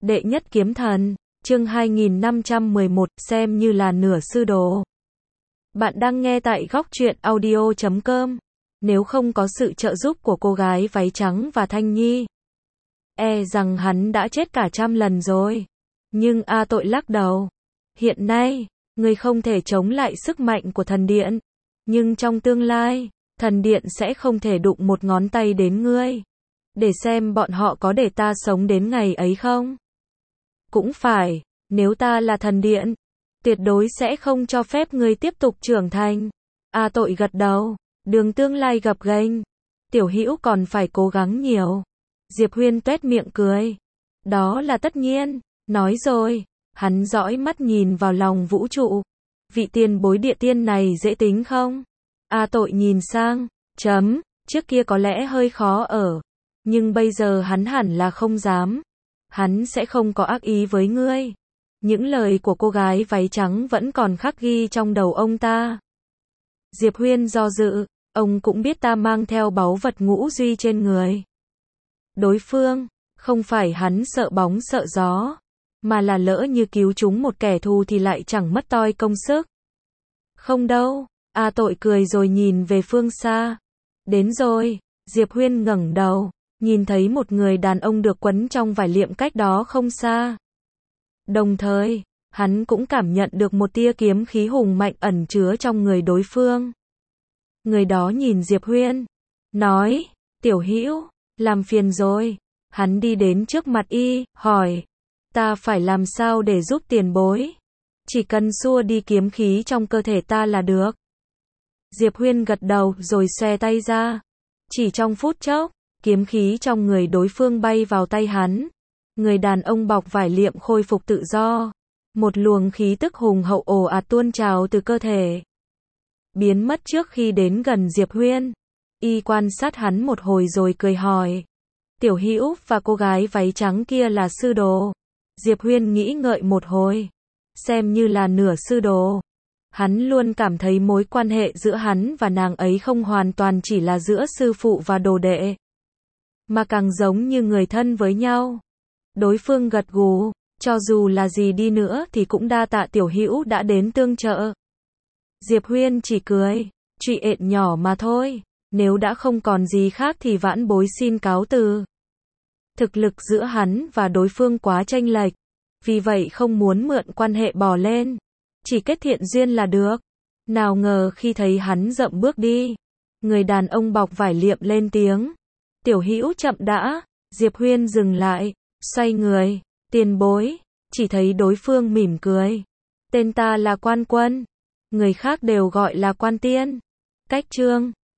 Đệ nhất kiếm thần, chương 2511, xem như là nửa sư đồ. Bạn đang nghe tại góc truyện audio.com. Nếu không có sự trợ giúp của cô gái váy trắng và Thanh Nhi, rằng hắn đã chết cả 100 lần rồi. Nhưng A Tội lắc đầu. Hiện nay, người không thể chống lại sức mạnh của thần điện. Nhưng trong tương lai, thần điện sẽ không thể đụng một ngón tay đến ngươi. Để xem bọn họ có để ta sống đến ngày ấy không? Cũng phải, nếu ta là thần điện, tuyệt đối sẽ không cho phép ngươi tiếp tục trưởng thành. A Tội gật đầu, đường tương lai gập ghềnh, Tiểu Hữu còn phải cố gắng nhiều. Diệp Huyên tuét miệng cười. Đó là tất nhiên, nói rồi, hắn dõi mắt nhìn vào lòng vũ trụ. Vị tiền bối địa tiên này dễ tính không? A Tội nhìn sang, trước kia có lẽ hơi khó ở, nhưng bây giờ hắn hẳn là không dám. Hắn sẽ không có ác ý với ngươi. Những lời của cô gái váy trắng vẫn còn khắc ghi trong đầu ông ta. Diệp Huyên do dự, ông cũng biết ta mang theo báu vật ngũ duy trên người. Đối phương, không phải hắn sợ bóng sợ gió, mà là lỡ như cứu chúng một kẻ thù thì lại chẳng mất toi công sức. Không đâu, A Tội cười rồi nhìn về phương xa. Đến rồi, Diệp Huyên ngẩng đầu, nhìn thấy một người đàn ông được quấn trong vải liệm cách đó không xa. Đồng thời, hắn cũng cảm nhận được một tia kiếm khí hùng mạnh ẩn chứa trong người đối phương. Người đó nhìn Diệp Huyên, nói, Tiểu Hữu, làm phiền rồi. Hắn đi đến trước mặt y, hỏi, ta phải làm sao để giúp tiền bối? Chỉ cần xua đi kiếm khí trong cơ thể ta là được. Diệp Huyên gật đầu rồi xòe tay ra. Chỉ trong phút chốc, kiếm khí trong người đối phương bay vào tay hắn. Người đàn ông bọc vải liệm khôi phục tự do. Một luồng khí tức hùng hậu ồ ạt tuôn trào từ cơ thể. Biến mất trước khi đến gần Diệp Huyên. Y quan sát hắn một hồi rồi cười hỏi. Tiểu Hữu và cô gái váy trắng kia là sư đồ. Diệp Huyên nghĩ ngợi một hồi. Xem như là nửa sư đồ. Hắn luôn cảm thấy mối quan hệ giữa hắn và nàng ấy không hoàn toàn chỉ là giữa sư phụ và đồ đệ, mà càng giống như người thân với nhau. Đối phương gật gù, cho dù là gì đi nữa thì cũng đa tạ Tiểu Hữu đã đến tương trợ. Diệp Huyên chỉ cười, chuyện nhỏ mà thôi, nếu đã không còn gì khác thì vãn bối xin cáo từ. Thực lực giữa hắn và đối phương quá chênh lệch, vì vậy không muốn mượn quan hệ bò lên, chỉ kết thiện duyên là được. Nào ngờ khi thấy hắn dậm bước đi, người đàn ông bọc vải liệm lên tiếng. Tiểu Hữu chậm đã. Diệp Huyên dừng lại, xoay người, tiền bối, chỉ thấy đối phương mỉm cười. Tên ta là Quan Quân, người khác đều gọi là Quan Tiên. Cách chương